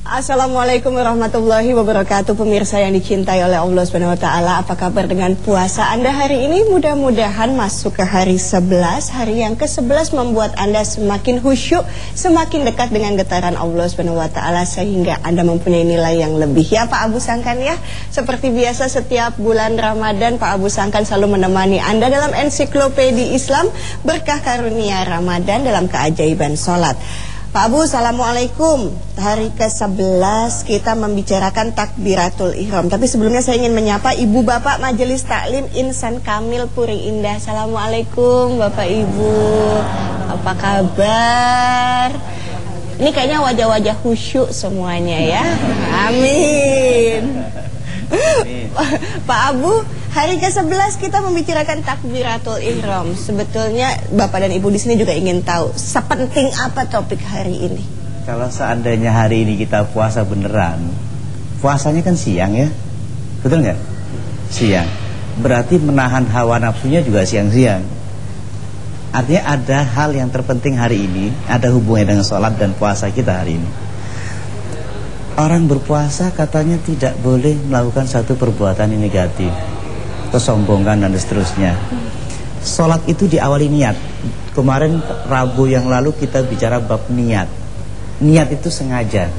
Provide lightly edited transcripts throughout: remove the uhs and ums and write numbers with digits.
Assalamualaikum warahmatullahi wabarakatuh. Pemirsa yang dicintai oleh Allah Subhanahu wa taala, apa kabar dengan puasa Anda hari ini? Mudah-mudahan masuk ke hari 11, hari yang ke-11 membuat Anda semakin khusyuk, semakin dekat dengan getaran Allah Subhanahu wa taala sehingga Anda mempunyai nilai yang lebih. Ya Pak Abu Sangkan ya. Seperti biasa setiap bulan Ramadan Pak Abu Sangkan selalu menemani Anda dalam ensiklopedi Islam Berkah Karunia Ramadan dalam keajaiban salat. Pak Abu, Assalamualaikum. Hari ke-11 kita membicarakan takbiratul ihram. Tapi sebelumnya saya ingin menyapa Ibu Bapak Majelis Taklim Insan Kamil Puri Indah. Assalamualaikum Bapak Ibu. Apa kabar? Ini kayaknya wajah-wajah khusyuk semuanya ya. Amin. Pak Abu, hari ke-11 kita membicarakan takbiratul ihram. Sebetulnya Bapak dan Ibu di sini juga ingin tahu sepenting apa topik hari ini. Kalau seandainya hari ini kita puasa beneran, puasanya kan siang ya, betul nggak? Siang, berarti menahan hawa nafsunya juga siang-siang. Artinya ada hal yang terpenting hari ini, ada hubungannya dengan sholat dan puasa kita hari ini. Orang berpuasa katanya tidak boleh melakukan satu perbuatan yang negatif, kesombongan dan seterusnya. Sholat itu diawali niat. Kemarin Rabu yang lalu kita bicara bab niat. Niat itu sengaja.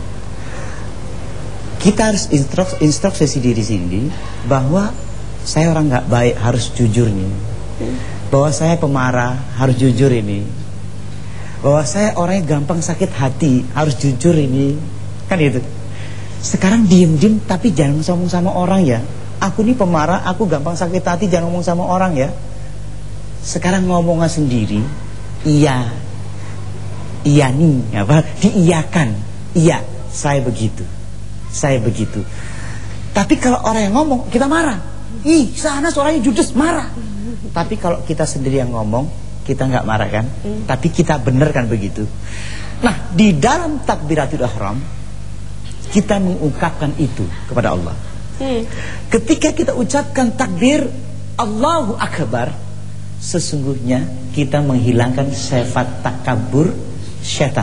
Kita harus instruksi diri sendiri bahwa saya orang nggak baik, harus jujur nih. Bahwa saya pemarah, harus jujur ini. Bahwa saya orang yang gampang sakit hati, harus jujur ini. Kan itu. Sekarang diem-diem tapi jangan ngomong sama orang ya. Aku nih pemarah, aku gampang sakit hati, jangan ngomong sama orang ya. Sekarang ngomongnya sendiri. Iya nih apa? Diiyakan. Iya, saya begitu. Saya begitu. Tapi kalau orang yang ngomong kita marah. Ih, sana suaranya judes, marah. Tapi kalau kita sendiri yang ngomong, kita nggak marah kan? Tapi kita bener kan begitu. Nah, di dalam takbiratul ihram kita mengungkapkan itu kepada Allah. Ketika kita ucapkan takbir Allahu Akbar, sesungguhnya kita menghilangkan sifat takabur setan.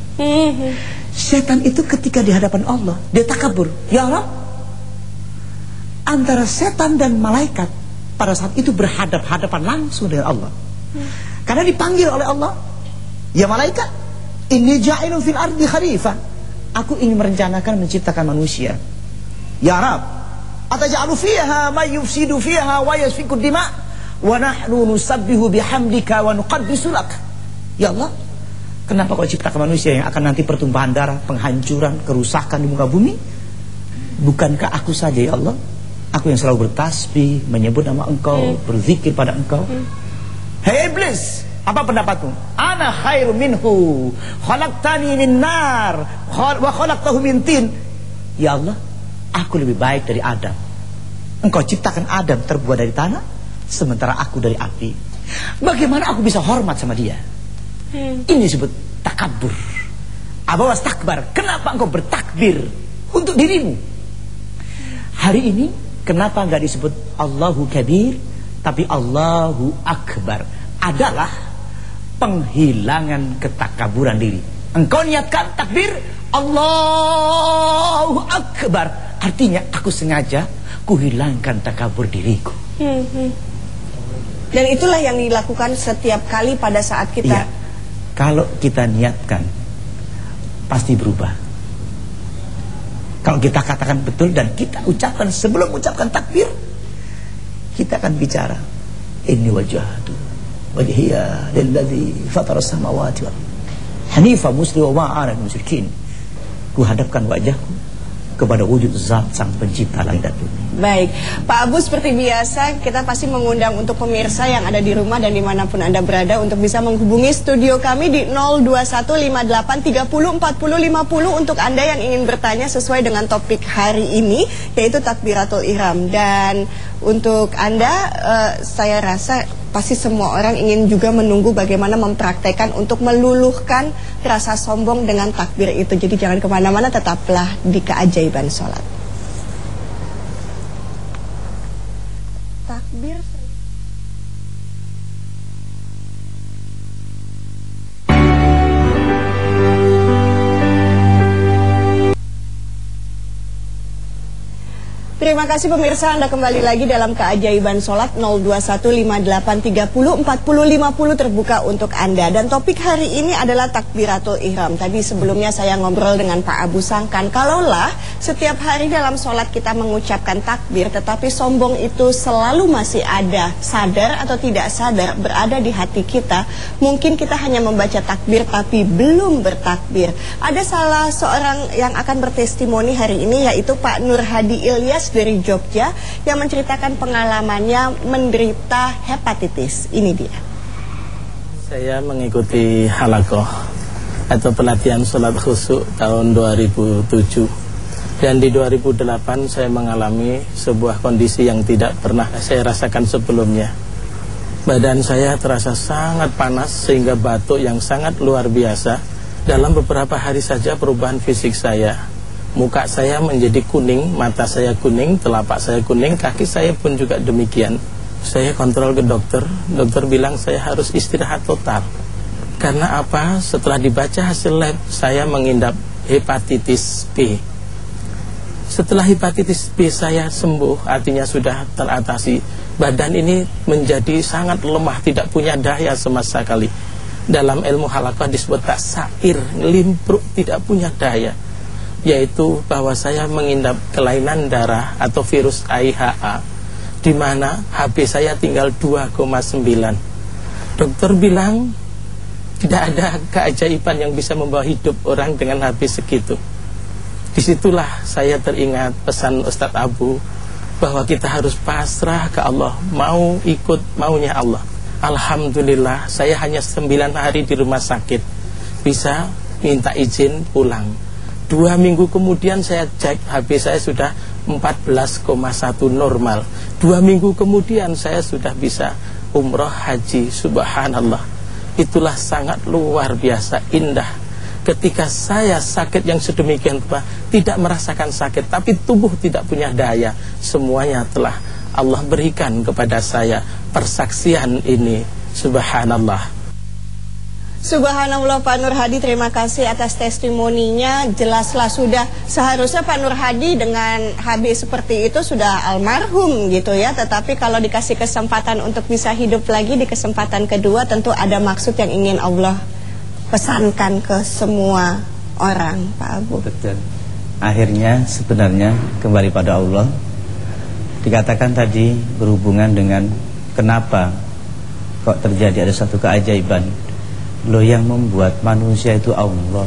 Setan itu ketika di hadapan Allah dia takabur. Ya Allah, antara setan dan malaikat pada saat itu berhadapan langsung dengan Allah. Karena dipanggil oleh Allah, ya malaikat, inni ja'ilun fil ardi khalifah. Aku ingin merencanakan menciptakan manusia. Ya Rab, ataj'alu fiha may yufsidu fiha wa yasfiku dima wa nahnu nusabbihu bihamdika wa nuqaddisu lak. Ya Allah, kenapa kau ciptakan manusia yang akan nanti pertumpahan darah, penghancuran, kerusakan di muka bumi? Bukankah aku saja ya Allah? Aku yang selalu bertasbih, menyebut nama Engkau, berzikir pada Engkau. Hei iblis, apa pendapatmu? Ana khairu minhu, khalaqtani min nar wa khalaqtahu min tin. Ya Allah, aku lebih baik dari Adam. Engkau ciptakan Adam terbuat dari tanah, sementara aku dari api. Bagaimana aku bisa hormat sama dia? Ini disebut takabur. Abawas takbar. Kenapa engkau bertakbir untuk dirimu? Hari ini kenapa enggak disebut Allahu Kabir, tapi Allahu Akbar? Adalah penghilangan ketakaburan diri. Engkau niatkan takbir Allahu Akbar, artinya aku sengaja kuhilangkan takabur diriku. Dan itulah yang dilakukan setiap kali pada saat kita. Iya. Kalau kita niatkan pasti berubah. Kalau kita katakan betul dan kita ucapkan sebelum ucapkan takbir, kita akan bicara inni wajhatu wajhiya lilladzi fatara samawati wal hanifa muslim wa ma'ana musyrikin. Ku hadapkan wajahku kepada wujud zat sang pencipta langit dan bumi. Baik, Pak Abu, seperti biasa kita pasti mengundang untuk pemirsa yang ada di rumah dan dimanapun Anda berada untuk bisa menghubungi studio kami di 02158304050 untuk Anda yang ingin bertanya sesuai dengan topik hari ini, yaitu takbiratul ihram. Dan untuk Anda, saya rasa pasti semua orang ingin juga menunggu bagaimana mempraktekkan untuk meluluhkan rasa sombong dengan takbir itu. Jadi jangan kemana-mana, tetaplah di keajaiban sholat. Takbir Terima kasih pemirsa, Anda kembali lagi dalam keajaiban sholat 021583045050 terbuka untuk Anda. Dan topik hari ini adalah takbiratul ihram. Tadi sebelumnya saya ngobrol dengan Pak Abu Sangkan, kalaulah setiap hari dalam sholat kita mengucapkan takbir, tetapi sombong itu selalu masih ada, sadar atau tidak sadar, berada di hati kita. Mungkin kita hanya membaca takbir tapi belum bertakbir. Ada salah seorang yang akan bertestimoni hari ini, yaitu Pak Nur Hadi Ilyas dari Jogja, yang menceritakan pengalamannya menderita hepatitis. Ini dia. Saya mengikuti halakoh atau pelatihan sholat khusyuk tahun 2007. Dan di 2008 saya mengalami sebuah kondisi yang tidak pernah saya rasakan sebelumnya. Badan saya terasa sangat panas sehingga batuk yang sangat luar biasa. Dalam beberapa hari saja perubahan fisik saya. Muka saya menjadi kuning, mata saya kuning, telapak saya kuning, kaki saya pun juga demikian. Saya kontrol ke dokter, dokter bilang saya harus istirahat total. Karena apa? Setelah dibaca hasil lab, saya mengidap hepatitis B. Setelah hepatitis B saya sembuh, artinya sudah teratasi. Badan ini menjadi sangat lemah, tidak punya daya sama sekali. Dalam ilmu halakah disebut taksair, limpruk, tidak punya daya. Yaitu bahwa saya mengidap kelainan darah atau virus AIHA, di mana HB saya tinggal 2,9. Dokter bilang tidak ada keajaiban yang bisa membawa hidup orang dengan HB segitu. Disitulah saya teringat pesan Ustadz Abu bahwa kita harus pasrah ke Allah, mau ikut maunya Allah. Alhamdulillah saya hanya 9 hari di rumah sakit, bisa minta izin pulang. 2 minggu kemudian saya cek HB saya sudah 14,1 normal. 2 minggu kemudian saya sudah bisa umroh haji. Subhanallah. Itulah sangat luar biasa indah. Ketika saya sakit yang sedemikian rupa, tidak merasakan sakit, tapi tubuh tidak punya daya. Semuanya telah Allah berikan kepada saya persaksian ini. Subhanallah. Subhanallah Pak Nur Hadi, terima kasih atas testimoninya. Jelaslah sudah seharusnya Pak Nur Hadi dengan HB seperti itu sudah almarhum gitu ya. Tetapi kalau dikasih kesempatan untuk bisa hidup lagi di kesempatan kedua, tentu ada maksud yang ingin Allah pesankan ke semua orang, Pak Abu. Betul. Akhirnya sebenarnya kembali pada Allah. Dikatakan tadi berhubungan dengan kenapa kok terjadi ada satu keajaiban. Loh, yang membuat manusia itu Allah.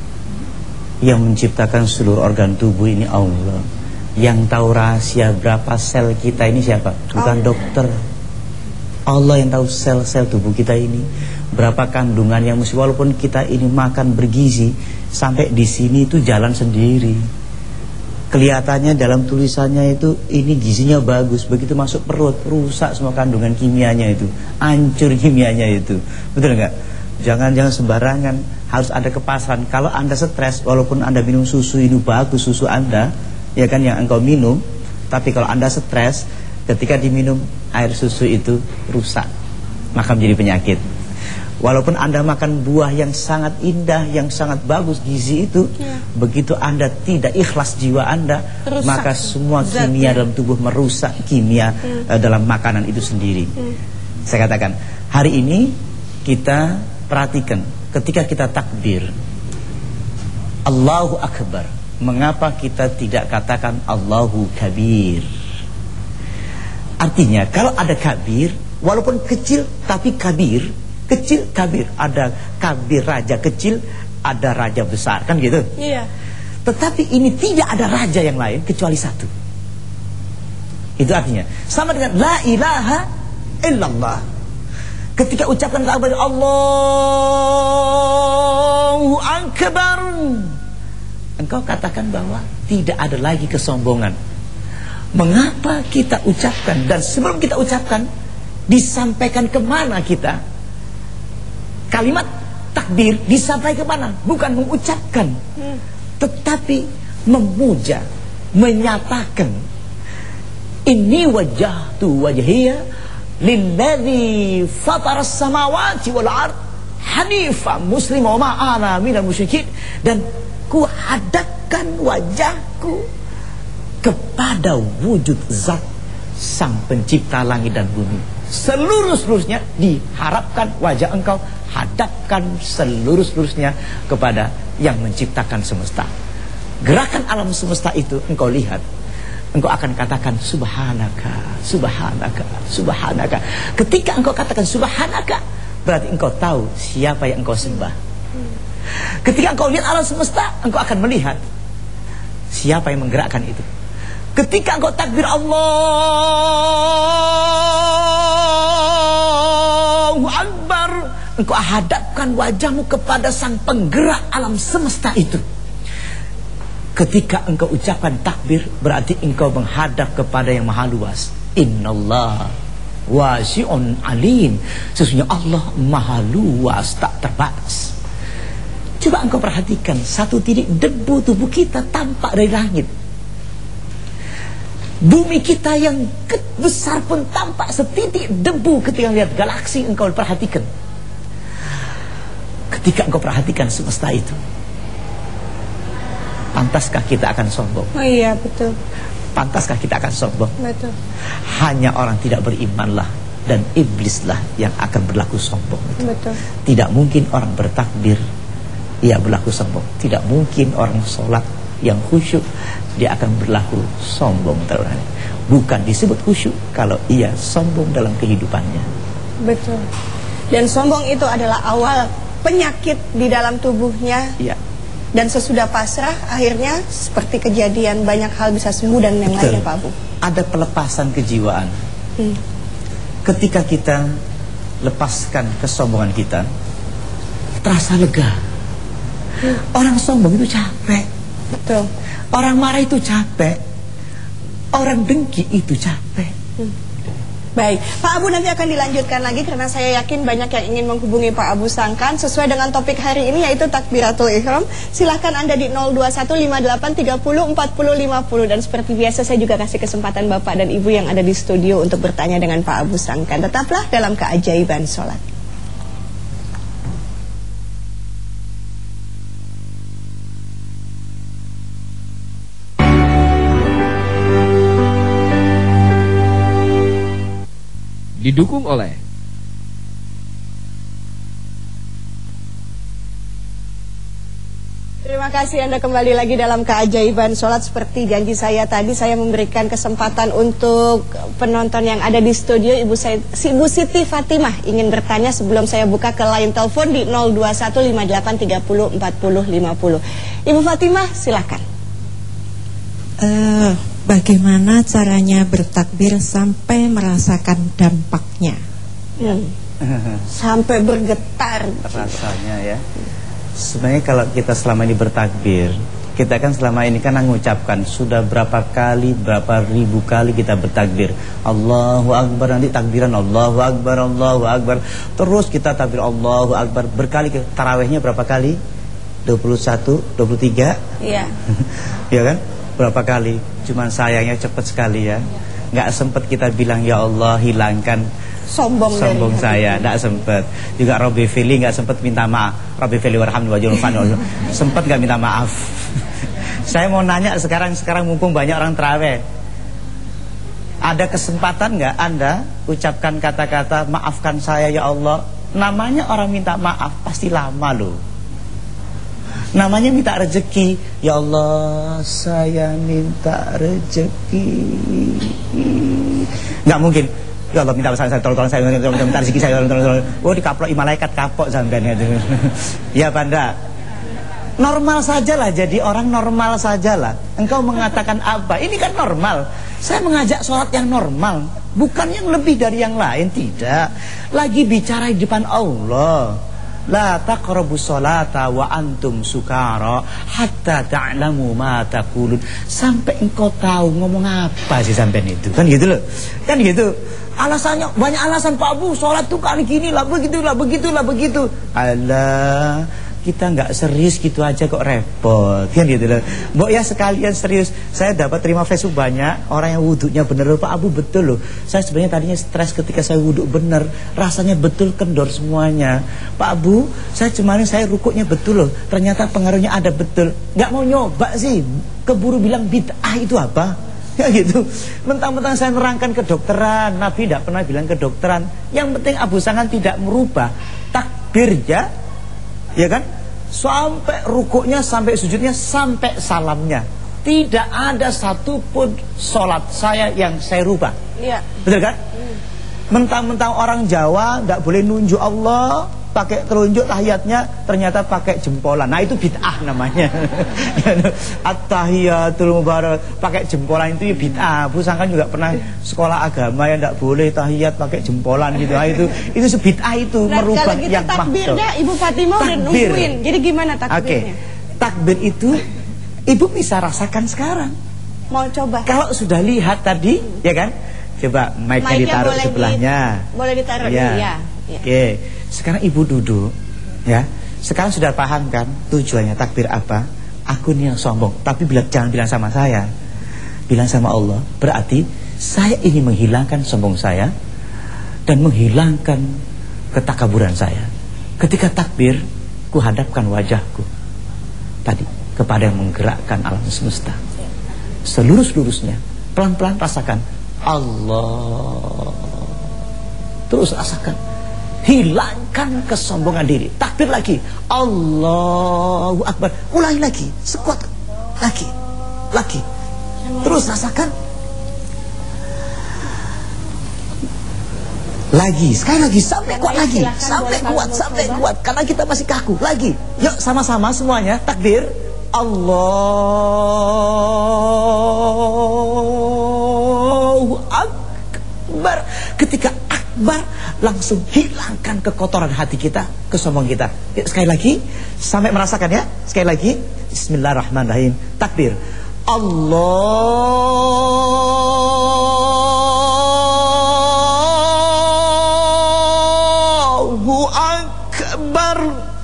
Yang menciptakan seluruh organ tubuh ini Allah. Yang tahu rahasia berapa sel kita ini siapa? Bukan dokter. Allah yang tahu sel-sel tubuh kita ini, berapa kandungan yang mesti, walaupun kita ini makan bergizi, sampai di sini itu jalan sendiri. Kelihatannya dalam tulisannya itu ini gizinya bagus, begitu masuk perut rusak semua kandungan kimianya itu, hancur kimianya itu. Betul enggak? Jangan sembarangan, harus ada kepasan. Kalau Anda stres, walaupun Anda minum susu ini bagus, susu Anda, ya kan, yang engkau minum, tapi kalau Anda stres, ketika diminum air susu itu rusak, maka menjadi penyakit. Walaupun Anda makan buah yang sangat indah, yang sangat bagus gizi itu, begitu Anda tidak ikhlas jiwa Anda, rusak, maka semua kimia dalam tubuh merusak kimia dalam makanan itu sendiri. Saya katakan, hari ini kita perhatikan ketika kita takbir Allahu Akbar, mengapa kita tidak katakan Allahu Kabir? Artinya kalau ada kabir, walaupun kecil tapi kabir, kecil kabir, ada kabir raja kecil, ada raja besar, kan gitu. Iya. Tetapi ini tidak ada raja yang lain kecuali satu. Itu artinya sama dengan la ilaha illallah. Ketika ucapkan takbir Allahu Akbar, engkau katakan bahwa tidak ada lagi kesombongan. Mengapa kita ucapkan? Dan sebelum kita ucapkan, disampaikan kemana kita? Kalimat takbir disampaikan kemana? Bukan mengucapkan, tetapi memuja, menyatakan, inni wajjahtu wajhiya lilladzi fataras samawati wal ard hanifan musliman wa ma ana minal musyrikin. Dan ku hadapkan wajahku kepada wujud zat sang pencipta langit dan bumi. Seluruh-seluruhnya diharapkan wajah engkau hadapkan seluruh-seluruhnya kepada yang menciptakan semesta. Gerakan alam semesta itu engkau lihat, engkau akan katakan subhanaka, subhanaka, subhanaka. Ketika engkau katakan subhanaka, berarti engkau tahu siapa yang engkau sembah. Ketika engkau lihat alam semesta, engkau akan melihat siapa yang menggerakkan itu. Ketika engkau takbir Allahu Akbar, engkau hadapkan wajahmu kepada sang penggerak alam semesta itu. Ketika engkau ucapkan takbir, berarti engkau menghadap kepada yang maha luas. Innallah wasi'un alim. Sesungguhnya Allah maha luas, tak terbatas. Coba engkau perhatikan, satu titik debu tubuh kita tampak dari langit. Bumi kita yang besar pun tampak setitik debu ketika lihat galaksi. Engkau perhatikan. Ketika engkau perhatikan semesta itu, pantaskah kita akan sombong? Oh iya, betul. Pantaskah kita akan sombong? Betul. Hanya orang tidak berimanlah dan iblislah yang akan berlaku sombong. Betul. Tidak mungkin orang bertakbir ia berlaku sombong. Tidak mungkin orang sholat yang khusyuk dia akan berlaku sombong. Bukan disebut khusyuk kalau ia sombong dalam kehidupannya. Betul. Dan sombong itu adalah awal penyakit di dalam tubuhnya. Iya. Dan sesudah pasrah, akhirnya seperti kejadian banyak hal bisa sembuh dan yang lainnya, Pak Abu. Ada pelepasan kejiwaan. Ketika kita lepaskan kesombongan kita, terasa lega. Orang sombong itu capek. Betul. Orang marah itu capek. Orang dengki itu capek. Baik, Pak Abu nanti akan dilanjutkan lagi karena saya yakin banyak yang ingin menghubungi Pak Abu Sangkan sesuai dengan topik hari ini yaitu Takbiratul Ihram. Silahkan Anda di 02158304050 dan seperti biasa saya juga kasih kesempatan Bapak dan Ibu yang ada di studio untuk bertanya dengan Pak Abu Sangkan. Tetaplah dalam keajaiban sholat. Didukung oleh Terima kasih Anda kembali lagi dalam keajaiban sholat. Seperti janji saya tadi, saya memberikan kesempatan untuk penonton yang ada di studio. Ibu Siti Fatimah ingin bertanya sebelum saya buka ke line telepon di 02158304050. Ibu Fatimah silakan. Bagaimana caranya bertakbir sampai merasakan dampaknya? Sampai bergetar rasanya ya. Sebenarnya kalau kita selama ini bertakbir, kita kan selama ini kan mengucapkan sudah berapa kali, berapa ribu kali kita bertakbir. Allahu Akbar, nanti takbiran Allahu Akbar, Allahu Akbar. Terus kita takbir Allahu Akbar berkali. Tarawihnya berapa kali? 21, 23. Iya. Ya kan? Berapa kali? Cuman sayangnya cepat sekali ya. Nggak sempat kita bilang ya Allah hilangkan sombong saya, nggak sempat. Juga Robby Fili nggak sempat minta maaf. Robby Fili warhamni wajul fani sempat nggak minta maaf. Saya mau nanya sekarang mumpung banyak orang tarawih, ada kesempatan nggak Anda ucapkan kata-kata maafkan saya ya Allah? Namanya orang minta maaf pasti lama loh. Namanya minta rezeki. Ya Allah, saya minta rezeki. Nggak mungkin. Ya Allah, minta saya tolong saya minta rezeki saya tolong. Oh, dikaplok malaikat kapok sampean itu. Ya, Banda. Normal sajalah, jadi orang normal sajalah. Engkau mengatakan apa? Ini kan normal. Saya mengajak sholat yang normal, bukan yang lebih dari yang lain, tidak. Lagi bicara di depan Allah. La taqrabus sholata wa antum sukara hatta ta'lamu ma taqulun. Sampai engkau tahu ngomong apa sih sampean itu. Kan gitu loh. Kan gitu. Alasannya banyak alasan Pak Abu, sholat tuh kali gini lah, begitulah, begitu. Alah, kita nggak serius gitu aja kok repot. Kan gitu loh. Mbok ya sekalian serius. Saya dapat terima Facebook banyak orang yang wudhunya bener loh, Pak Abu, betul loh. Saya sebenarnya tadinya stres ketika saya wudhu bener, rasanya betul kendor semuanya. Pak Abu, saya rukuknya betul loh. Ternyata pengaruhnya ada betul. Nggak mau nyoba sih. Keburu bilang bid'ah itu apa? Ya gitu. Mentang-mentang saya nerangkan kedokteran, Nabi tidak pernah bilang kedokteran. Yang penting Abu Sangkan tidak merubah takbirnya, ya kan? Sampai rukuknya, sampai sujudnya, sampai salamnya. Tidak ada satupun sholat saya yang saya rubah. Iya. Betul kan? Mentang-mentang orang Jawa tidak boleh nunjuk Allah, pakai telunjuk tahiyatnya ternyata pakai jempolan. Nah itu bid'ah namanya. At-tahiyatul mubarak pakai jempolan itu bid'ah. Abu Sangkan juga pernah sekolah agama yang tidak boleh tahiyat pakai jempolan gitu. Nah, itu bid'ah itu Nah, merubah kalau gitu yang takbirnya Ibu Fatimah udah nungguin. Jadi gimana takbirnya? Takbir itu Ibu bisa rasakan sekarang. Mau coba? Kalau sudah lihat tadi, ya kan? Coba mic-nya ditaruh sebelahnya. Boleh ditaruh ya. dulu ya. Oke. Sekarang Ibu duduk, ya. Sekarang sudah paham kan tujuannya takbir apa? Aku nih yang sombong, tapi jangan bilang sama saya. Bilang sama Allah. Berarti saya ini menghilangkan sombong saya dan menghilangkan ketakaburan saya. Ketika takbir, ku hadapkan wajahku tadi kepada yang menggerakkan alam semesta. Seluruh-seluruhnya. Pelan-pelan rasakan Allah. Terus rasakan. Hilangkan kesombongan diri. Takbir lagi. Allahu Akbar. Ulangi lagi. Sekuat lagi. Lagi. Terus rasakan. Lagi. Sekali lagi. Sampai kuat lagi. Sampai kuat. Sampai kuat. Karena kita masih kaku. Lagi. Yuk sama-sama semuanya. Takbir. Allahu Akbar. Ketika akbar, langsung hilangkan kekotoran hati kita, kesombongan kita. Ya, sekali lagi, sampai merasakan ya. Sekali lagi, bismillahirrahmanirrahim. Takbir. Allahu Akbar.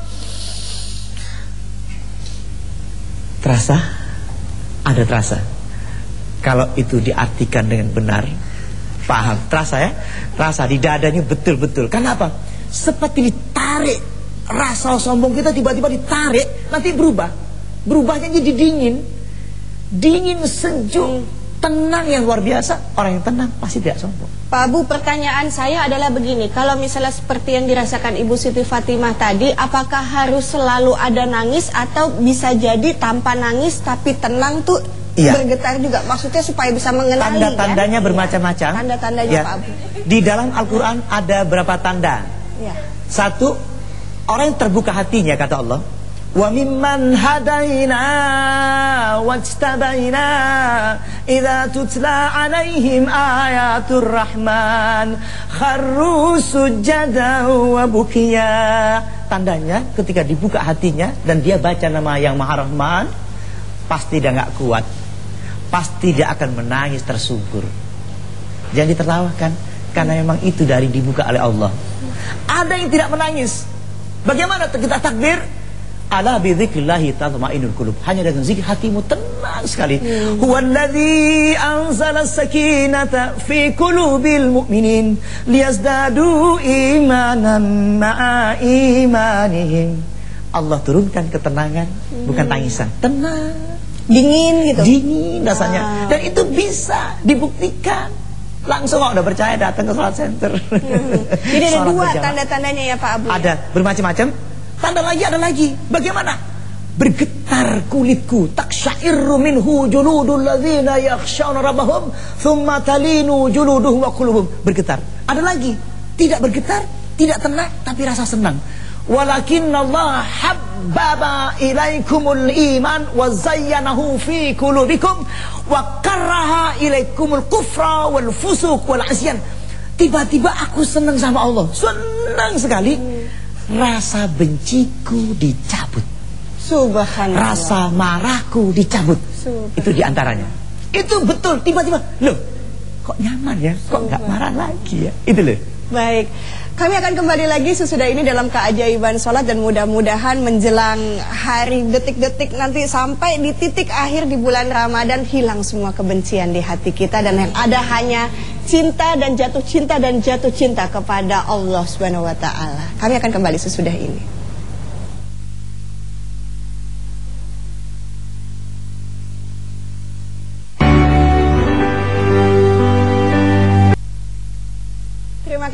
Terasa? Ada terasa. Kalau itu diartikan dengan benar, paham, terasa ya? Rasa di dadanya betul-betul. Kenapa? Seperti ditarik. Rasa sombong kita tiba-tiba ditarik, nanti berubah. Berubahnya jadi dingin. Dingin, sejuk, tenang yang luar biasa. Orang yang tenang pasti tidak sombong. Pak Abu, pertanyaan saya adalah begini. Kalau misalnya seperti yang dirasakan Ibu Siti Fatimah tadi, apakah harus selalu ada nangis atau bisa jadi tanpa nangis tapi tenang tuh bergetar juga? Maksudnya supaya bisa mengenali. Tanda-tandanya bermacam-macam. Tanda-tandanya ya. Pak Abu. Di dalam Al-Quran ada berapa tanda? Ya. Satu, orang yang terbuka hatinya, kata Allah. Wa mimman hadaina wajtabaina idza tutla alaihim ayatur rahman kharru sujada wa bukiya. Tandanya ketika dibuka hatinya dan dia baca nama yang Maha Rahman, pasti dia enggak kuat. Pasti dia akan menangis tersungkur. Jangan ditertawakan, karena memang itu dari dibuka oleh Allah. Ada yang tidak menangis. Bagaimana kita takbir? Ala bi dzikrillahi tatma'innul qulub. Hanya dengan zikir hatimu tenang sekali. Huwallazi anzala sakinata fi qulubil mu'minin liyazdadu imanan ma'a imanihim. Allah turunkan ketenangan, bukan tangisan. Tenang, dingin gitu. Dingin rasanya. Dan itu bisa dibuktikan. Langsung kalau udah percaya datang ke salat center. Jadi ada dua tanda-tandanya ya Pak Abu. Ada bermacam-macam. Tanda lagi ada lagi. Bagaimana? Bergetar kulitku, taksyairu minhu juludul ladzina yakhshawna rabbahum thumma talinu juluduhum wa qulubuhum. Bergetar. Ada lagi. Tidak bergetar, tidak tenang, tapi rasa senang. Walakinnallaha habbaba ilaikumul iman wa zayyanahu fi qulubikum wa karaha ilaikumul kufra wal fusuq wal asyan. Tiba-tiba aku senang sama Allah. Senang sekali. Rasa benciku dicabut. Subhanallah. Rasa marahku dicabut. Itu diantaranya. Itu betul. Tiba-tiba, loh, kok nyaman ya? Kok nggak marah lagi ya? Itu loh. Baik, kami akan kembali lagi sesudah ini dalam keajaiban sholat. Dan mudah-mudahan menjelang hari detik-detik nanti sampai di titik akhir di bulan Ramadan, hilang semua kebencian di hati kita. Dan yang ada hanya cinta dan jatuh cinta kepada Allah Subhanahu wa ta'ala. Kami akan kembali sesudah ini.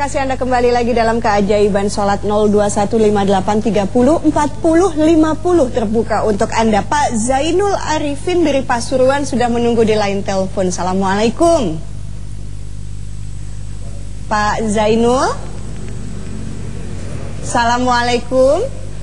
kasih Anda kembali lagi dalam keajaiban sholat 021583040050 terbuka untuk Anda. Pak Zainul Arifin dari Pasuruan sudah menunggu di line telepon. Assalamualaikum. Pak Zainul. Assalamualaikum.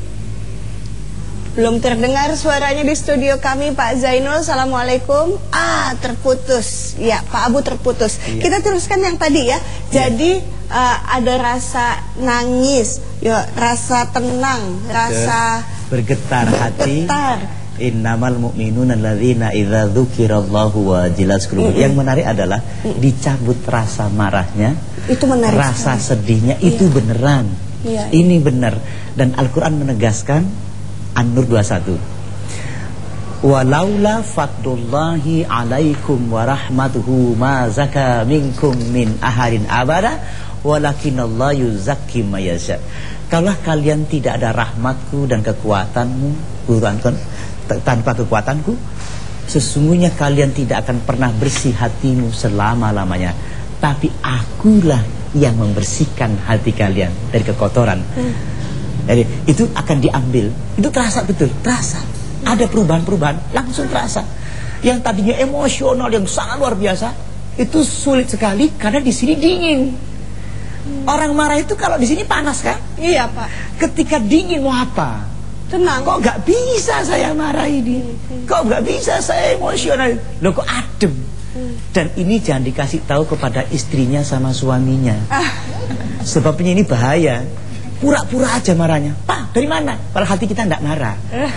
Belum terdengar suaranya di studio kami, Pak Zainul. Assalamualaikum. Terputus. Ya, Pak Abu terputus. Kita teruskan yang tadi ya. Jadi ada rasa nangis, ya, rasa tenang, rasa bergetar hati. Innamal mu'minuna alladzina idza dzukirallahu wajilat qulubuhum. Yang menarik adalah dicabut rasa marahnya, itu menarik, rasa sedihnya itu beneran. Ini benar, dan Al-Qur'an menegaskan An-Nur 21. Walaula fadlullahi alaikum warahmatuhu ma zaka minkum min ahadin abada walakinallahu yuzakki may yasha. Kalau kalian tidak ada rahmatku dan kekuatanmu, tanpa kekuatanku, sesungguhnya kalian tidak akan pernah bersih hatimu selama-lamanya. Tapi akulah yang membersihkan hati kalian dari kekotoran. Jadi itu akan diambil. Itu terasa betul, terasa. Ada perubahan-perubahan, langsung terasa. Yang tadinya emosional yang sangat luar biasa, itu sulit sekali karena di sini dingin. Orang marah itu kalau di sini panas kan? Iya, Pak. Ketika dingin mau apa? Tenang. Kok nggak bisa saya marah ini? Kok nggak bisa saya emosional? Loh, kok adem? Dan ini jangan dikasih tahu kepada istrinya sama suaminya. Sebabnya ini bahaya. Pura-pura aja marahnya. Pak, dari mana? Padahal hati kita enggak marah.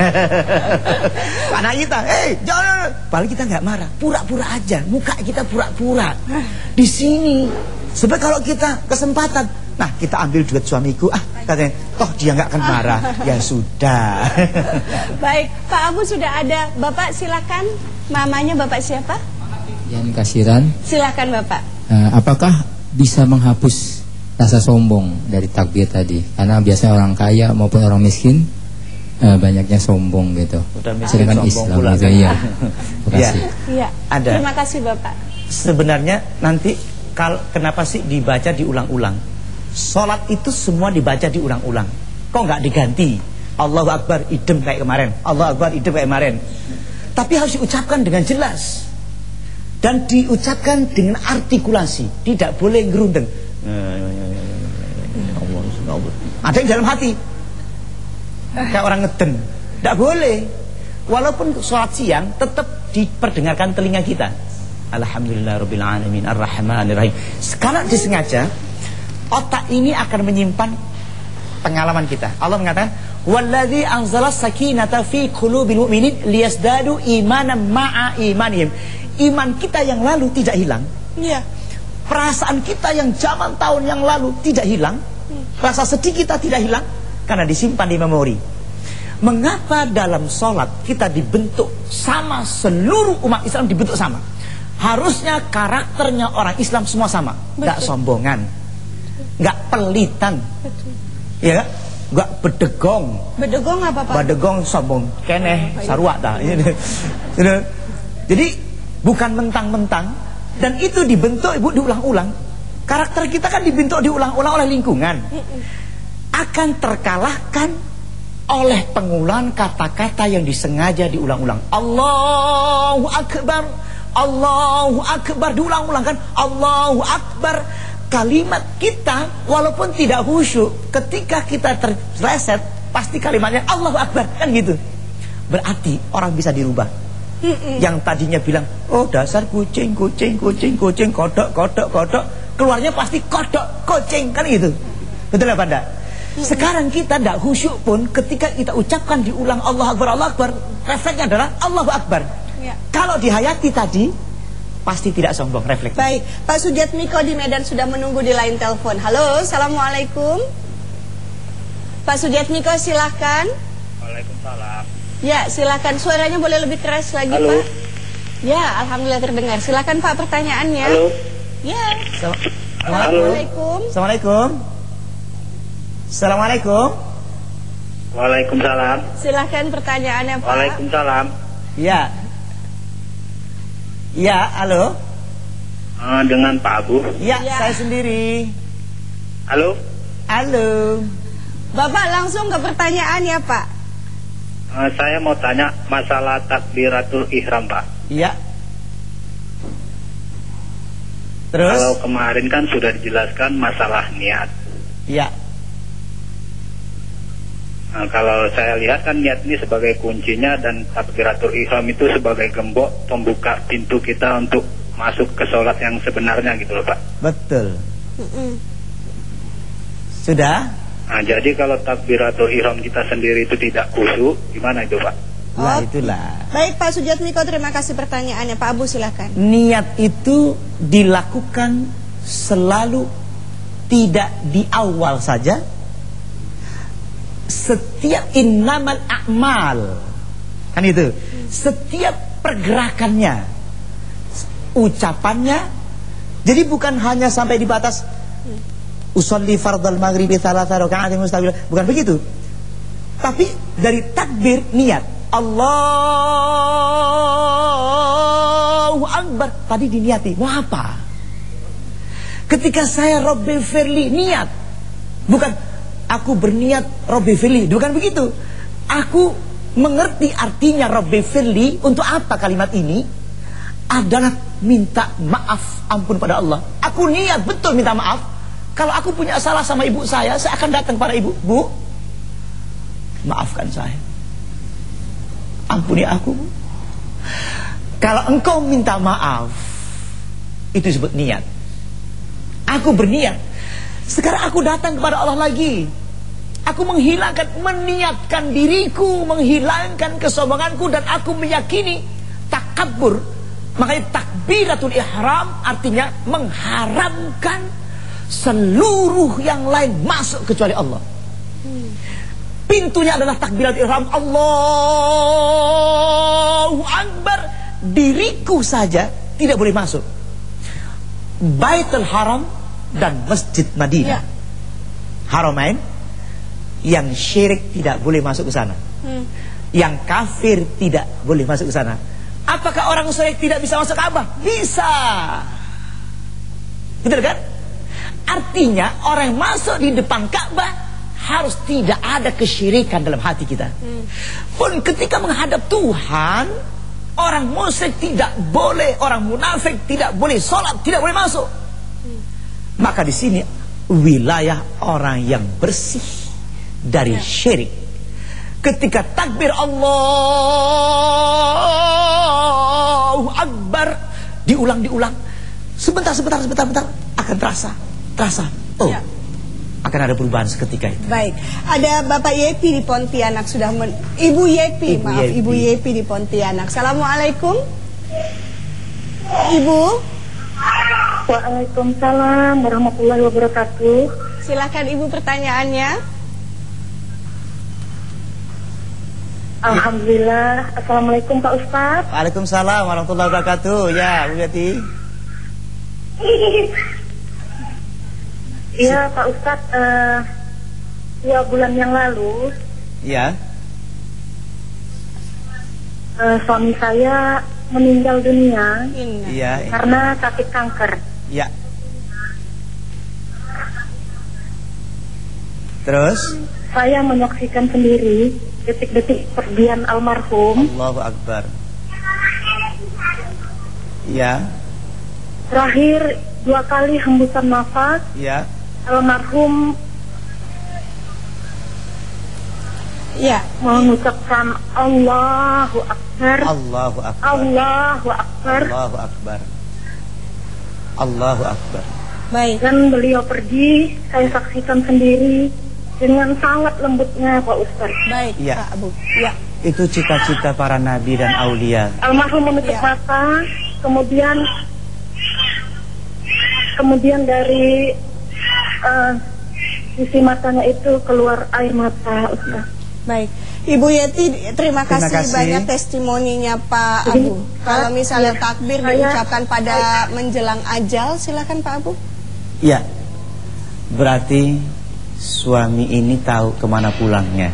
Anak kita, jangan. Padahal kita enggak marah. Pura-pura aja. Muka kita pura-pura. Di sini. Sebab kalau kita kesempatan, nah kita ambil duit suamiku, katanya, toh dia enggak akan marah. Ya sudah. Baik, Pak Abu sudah ada. Bapak silakan. Mamanya Bapak siapa? Yan Kasiran. Silakan Bapak. Apakah bisa menghapus rasa sombong dari takbir tadi? Karena biasanya orang kaya maupun orang miskin banyaknya sombong gitu. Sedangkan Islam juga iya. Iya. Ada. Terima kasih Bapak. Sebenarnya nanti kenapa sih dibaca diulang-ulang? Salat itu semua dibaca diulang-ulang. Kok nggak diganti? Allahu Akbar idem kayak kemarin. Allahu Akbar idem kayak kemarin. Tapi harus diucapkan dengan jelas. Dan diucapkan dengan artikulasi. Tidak boleh ngerundeng. Ada yang dalam hati kayak orang ngeden. Tidak boleh. Walaupun sholat siang tetap diperdengarkan telinga kita. Alhamdulillahirabbil alamin arrahmanir rahim. Sekarang disengaja otak ini akan menyimpan pengalaman kita. Allah mengatakan wallazi anzala sakinata fi qulubil mu'minin liyazdadu imanan ma'a imanihim. Iman kita yang lalu tidak hilang. Iya. Perasaan kita yang zaman tahun yang lalu tidak hilang. Rasa sedih kita tidak hilang karena disimpan di memori. Mengapa dalam sholat kita dibentuk sama, seluruh umat Islam dibentuk sama? Harusnya karakternya orang Islam semua sama. Gak sombongan, gak pelitan, ya, gak bedegong. Bedegong apa Pak? Bedegong sombong, keneh, sarwa dah. Jadi bukan mentang-mentang. Dan itu dibentuk Ibu diulang-ulang. Karakter kita kan dibentuk diulang-ulang oleh lingkungan. Akan terkalahkan oleh pengulangan kata-kata yang disengaja diulang-ulang. Allahu Akbar, Allahu Akbar, diulang-ulang kan. Allahu Akbar. Kalimat kita walaupun tidak khusyuk, ketika kita terleset pasti kalimatnya Allahu Akbar, kan gitu. Berarti orang bisa dirubah. Yang tadinya bilang, oh dasar kucing, kodok, keluarnya pasti kodok, kucing, kan gitu. Betul apa enggak? Sekarang kita tidak khusyuk pun, ketika kita ucapkan diulang Allah Akbar, refleksnya adalah Allahu Akbar. Kalau dihayati tadi, pasti tidak sombong, refleks. Baik, Pak Sujatmiko di Medan sudah menunggu di line telepon. Halo, Assalamualaikum. Pak Sujatmiko silahkan. Waalaikumsalam. Ya, silakan. Suaranya boleh lebih keras lagi, Halo. Pak. Ya, alhamdulillah terdengar. Silakan Pak pertanyaannya. Halo. Ya. Assalamualaikum. Assalamualaikum. Assalamualaikum. Waalaikumsalam. Silakan pertanyaannya, Pak. Waalaikumsalam. Ya. Ya, halo. Dengan Pak Abu. Ya, Ya. saya sendiri. Halo. Halo. Bapak langsung ke pertanyaan ya Pak. Saya mau tanya masalah takbiratul ihram, Pak. Iya. Terus? Kalau kemarin kan sudah dijelaskan masalah niat. Iya. Nah, kalau saya lihat kan niat ini sebagai kuncinya dan takbiratul ihram itu sebagai gembok pembuka pintu kita untuk masuk ke sholat yang sebenarnya gitu loh Pak. Betul. Sudah? Nah, jadi kalau takbiratul ihram kita sendiri itu tidak khusyuk, gimana itu Pak? Lah itulah. Baik Pak Sujatmiko, terima kasih pertanyaannya. Pak Abu silakan. Niat itu dilakukan selalu tidak di awal saja. Setiap innamal a'mal, kan itu. Setiap pergerakannya, ucapannya. Jadi bukan hanya sampai di batas usolli fardal maghribi thalatha raka'atin mustaqbil, bukan begitu. Tapi dari takbir niat Allahu Akbar tadi diniati. Mau apa? Ketika saya Rabbi firli niat, bukan aku berniat Rabbi firli, bukan begitu. Aku mengerti artinya Rabbi firli. Untuk apa kalimat ini? Adalah minta maaf, ampun pada Allah. Aku niat betul minta maaf. Kalau aku punya salah sama ibu saya akan datang pada ibu. Bu, maafkan saya, ampuni aku, Bu. Kalau engkau minta maaf, itu disebut niat. Aku berniat. Sekarang aku datang kepada Allah lagi. Aku meniatkan diriku, menghilangkan kesombonganku, dan aku meyakini takabur. Makanya takbiratul ihram artinya mengharamkan seluruh yang lain masuk kecuali Allah. Pintunya adalah takbiratul ihram, Allahu Akbar. Diriku saja tidak boleh masuk. Baitul Haram dan Masjid Madinah, Haramain, yang syirik tidak boleh masuk ke sana. Yang kafir tidak boleh masuk ke sana. Apakah orang syirik tidak bisa masuk Ka'bah? Bisa. Betul kan? Artinya orang yang masuk di depan Ka'bah harus tidak ada kesyirikan dalam hati kita. Pun ketika menghadap Tuhan, orang musyrik tidak boleh, orang munafik tidak boleh sholat, tidak boleh masuk. Maka di sini wilayah orang yang bersih dari syirik. Ketika takbir Allahu Akbar diulang, sebentar akan terasa. Oh, akan ada perubahan seketika itu. Baik, ada Bapak Yepi di Pontianak sudah Ibu Yepi, Ibu Yepi di Pontianak. Assalamualaikum, Ibu. Waalaikumsalam warahmatullahi wabarakatuh. Silakan Ibu pertanyaannya. Alhamdulillah. Assalamualaikum Pak Ustadz. Waalaikumsalam warahmatullahi wabarakatuh. Ya, Bu Yati. Iya Pak Ustadz, 2 bulan yang lalu, ya, suami saya meninggal dunia. Iya. Karena sakit kanker. Ya. Terus? Saya menyaksikan sendiri detik-detik pergian almarhum. Allahu Akbar. Ya. Terakhir 2 kali hembusan nafas. Ya. Almarhum mengucapkan Allahu Akbar. Allahu Akbar. Allahu Akbar. Allahu Akbar. Allahu Akbar. Baik. Dan beliau pergi, saya saksikan sendiri dengan sangat lembutnya Pak Ustaz. Baik, ya. Pak Abu. Ya. Itu cita-cita para nabi dan aulia. Almarhum menutup mata, kemudian dari sisi matanya itu keluar air mata, Ustaz. Baik, Ibu Yeti, terima kasih banyak testimoninya Pak Abu. Kalau misalnya takbir diucapkan pada menjelang ajal, silakan Pak Abu. Ya, berarti suami ini tahu kemana pulangnya.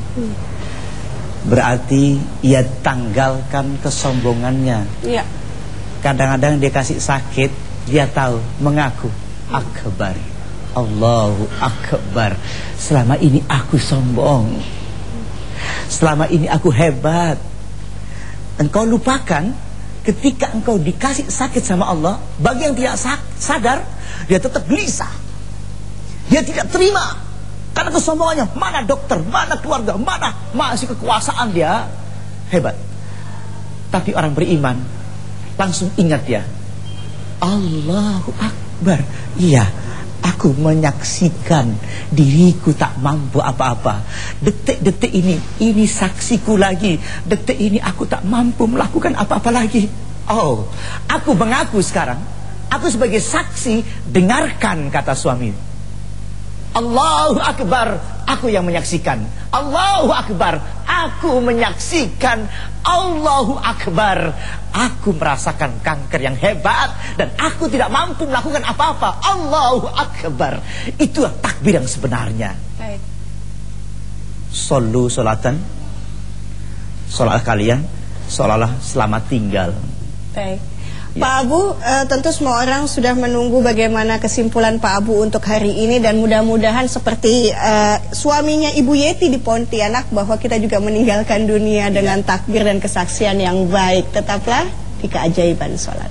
Berarti ia tanggalkan kesombongannya. Iya. Kadang-kadang dia kasih sakit, dia tahu, mengaku akbar. Allahu Akbar. Selama ini aku sombong, selama ini aku hebat. Engkau lupakan ketika engkau dikasih sakit sama Allah. Bagi yang tidak sadar, dia tetap gelisah, dia tidak terima karena kesombongannya. Mana dokter, mana keluarga, mana masih kekuasaan, dia hebat. Tapi orang beriman langsung ingat dia, Allahu Akbar. Iya, aku menyaksikan diriku tak mampu apa-apa. Detik-detik ini saksiku lagi. Detik ini aku tak mampu melakukan apa-apa lagi. Oh, aku mengaku sekarang, aku sebagai saksi. Dengarkan kata suami, Allahu Akbar, aku yang menyaksikan. Allahu Akbar, aku menyaksikan. Allahu Akbar, aku merasakan kanker yang hebat dan aku tidak mampu melakukan apa-apa. Allahu Akbar. Itulah takbir yang sebenarnya. Baik. Sallu salatan, salat kalian seolah-olah selamat tinggal. Baik. Pak Abu, tentu semua orang sudah menunggu bagaimana kesimpulan Pak Abu untuk hari ini, dan mudah-mudahan seperti suaminya Ibu Yeti di Pontianak, bahwa kita juga meninggalkan dunia dengan takbir dan kesaksian yang baik. Tetaplah di Keajaiban Sholat.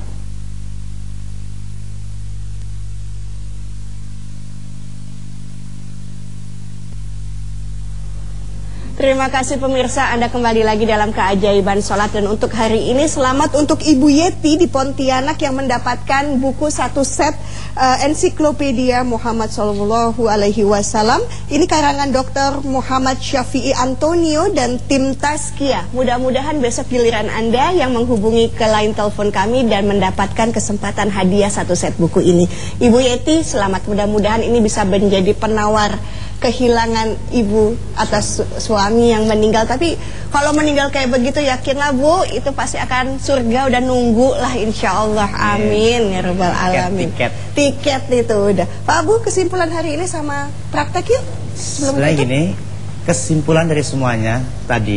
Terima kasih pemirsa, Anda kembali lagi dalam Keajaiban Sholat. Dan untuk hari ini selamat untuk Ibu Yeti di Pontianak yang mendapatkan buku 1 set ensiklopedia Muhammad SAW. Ini karangan Dr. Muhammad Syafi'i Antonio dan tim Tazkiyah. Mudah-mudahan besok giliran Anda yang menghubungi ke line telepon kami dan mendapatkan kesempatan hadiah 1 set buku ini. Ibu Yeti, selamat, mudah-mudahan ini bisa menjadi penawar kehilangan ibu atas suami yang meninggal. Tapi kalau meninggal kayak begitu, yakinlah Bu, itu pasti akan surga, udah nunggu lah insya Allah. Amin ya rabbal alamin. Tiket itu udah. Pak Abu, kesimpulan hari ini sama praktek yuk. Sebenarnya gini, kesimpulan dari semuanya tadi,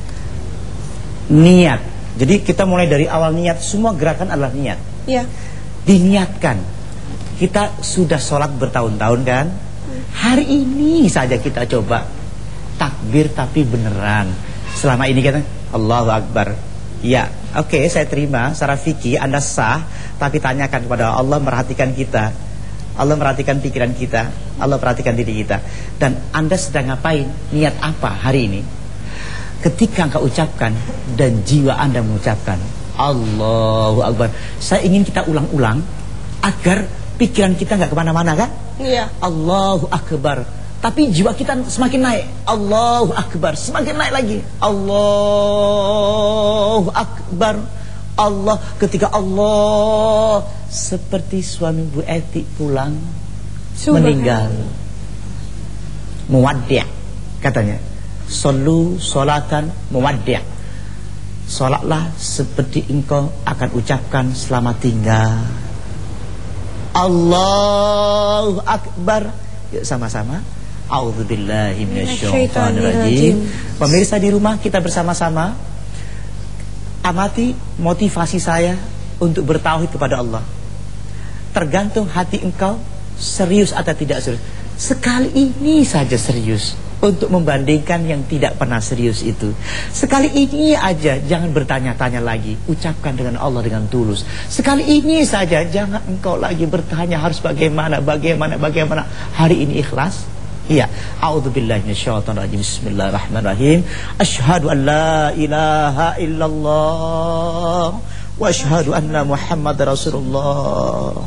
niat. Jadi kita mulai dari awal niat. Semua gerakan adalah niat. Iya. Diniatkan. Kita sudah sholat bertahun-tahun kan. Hari ini saja kita coba takbir tapi beneran. Selama ini kita Allahu Akbar. Ya, oke, saya terima secara fikih Anda sah, tapi tanyakan kepada Allah, merhatikan kita. Allah merhatikan pikiran kita, Allah perhatikan diri kita. Dan Anda sedang ngapain? Niat apa hari ini? Ketika engkau ucapkan dan jiwa Anda mengucapkan Allahu Akbar, saya ingin kita ulang-ulang agar pikiran kita nggak kemana-mana kan? Iya. Allahu Akbar. Tapi jiwa kita semakin naik. Allahu Akbar. Semakin naik lagi. Allahu Akbar. Allah. Ketika Allah, seperti suami Bu Eti pulang, meninggal, muwaddi' katanya. Sallu salatan muwaddi'. Salatlah seperti engkau akan ucapkan selamat tinggal. Allahu Akbar. Yuk sama-sama. A'udzubillahi minasyaitonirrajim. Pemirsa di rumah, kita bersama-sama amati motivasi saya untuk bertauhid kepada Allah. Tergantung hati engkau serius atau tidak serius. Sekali ini saja serius, untuk membandingkan yang tidak pernah serius itu. Sekali ini aja, jangan bertanya-tanya lagi. Ucapkan dengan Allah dengan tulus. Sekali ini saja, jangan engkau lagi bertanya harus bagaimana. Hari ini ikhlas. Iya. A'udzubillahi minasyaitonirrajim. Bismillahirrahmanirrahim. Asyhadu an la ilaha illallah wa asyhadu anna Muhammadar Rasulullah.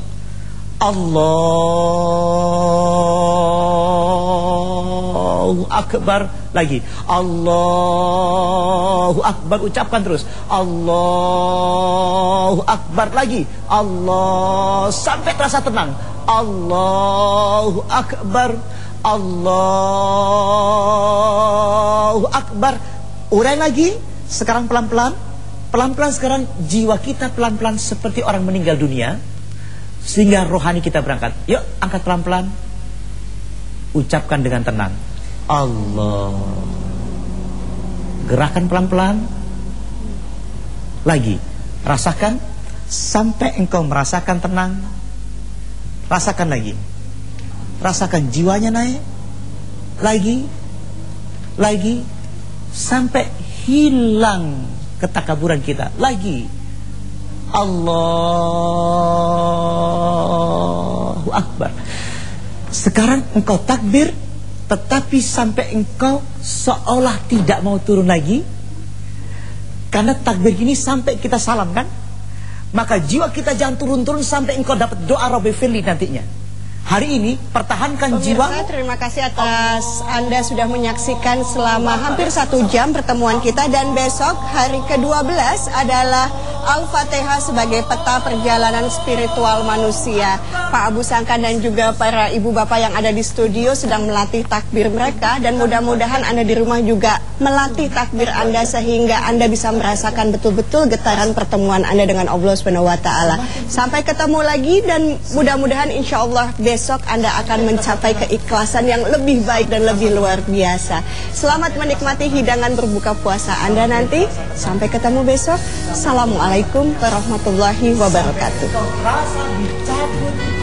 Allahu Akbar. Lagi Allahu Akbar. Ucapkan terus Allahu Akbar. Lagi Allah, sampai terasa tenang. Allahu Akbar. Allahu Akbar. Urai lagi. Sekarang pelan-pelan. Pelan-pelan sekarang jiwa kita pelan-pelan seperti orang meninggal dunia, sehingga rohani kita berangkat. Yuk, angkat pelan-pelan. Ucapkan dengan tenang Allah. Gerakan pelan-pelan. Lagi. Rasakan sampai engkau merasakan tenang. Rasakan lagi. rasakan jiwanya naik lagi sampai hilang ketakaburan kita lagi. Allahu Akbar. Sekarang engkau takbir, tetapi sampai engkau seolah tidak mau turun lagi. Karena takbir ini sampai kita salam kan, maka jiwa kita jangan turun-turun sampai engkau dapat doa Rabbi firli nantinya. Hari ini pertahankan jiwa. Terima kasih atas Anda sudah menyaksikan selama hampir 1 jam pertemuan kita. Dan besok hari ke-12 adalah Al-Fatihah sebagai peta perjalanan spiritual manusia. Pak Abu Sangkan dan juga para ibu bapak yang ada di studio sedang melatih takbir mereka. Dan mudah-mudahan Anda di rumah juga melatih takbir Anda sehingga Anda bisa merasakan betul-betul getaran pertemuan Anda dengan Allah SWT. Sampai ketemu lagi dan mudah-mudahan insya Allah besok Anda akan mencapai keikhlasan yang lebih baik dan lebih luar biasa. Selamat menikmati hidangan berbuka puasa Anda nanti. Sampai ketemu besok. Assalamualaikum warahmatullahi wabarakatuh.